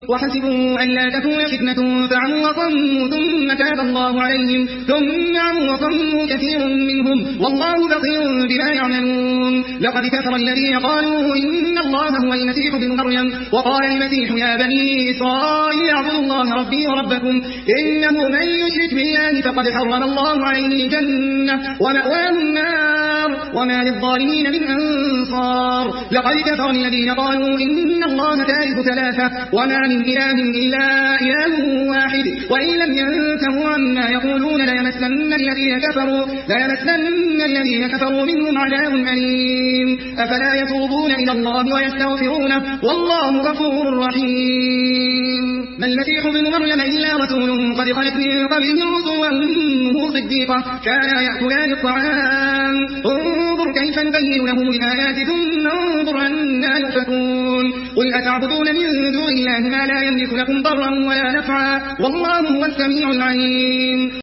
وحسبوا أن لا تكون فتنة فعموا وصموا ثم تاب الله عليهم ثم عموا وصموا كثير منهم والله بصير بما يعملون. لقد كفر الذين قالوا إن الله هو المسيح ابن مريم وقال المسيح يا بني إسرائيل اعبدوا الله ربي وربكم إنه من يشرك بالله فقد حرم الله عليه الجنة ومأواه النار وما للظالمين من أنصار. لقد كفر الذين قالوا إن الله ثالث ثلاثة وما من إله إلا إله واحد وإن لم ينتهوا عما يقولون ليمسن الذين كفروا منهم عذاب أليم. أفلا يتوبون إلى الله ويستغفرونه والله غفور رحيم. ما المسيح ابن مريم إلا رسول قد خلت من قبله الرسل وأمه صديقة كانا يأكلان الطعام انظر كيف نبين لهم الآيات ثم انظر أنا يؤفكون. قل أتعبدون من دون الله ما لا يملك لكم ضرا ولا نفعا والله هو السميع العليم.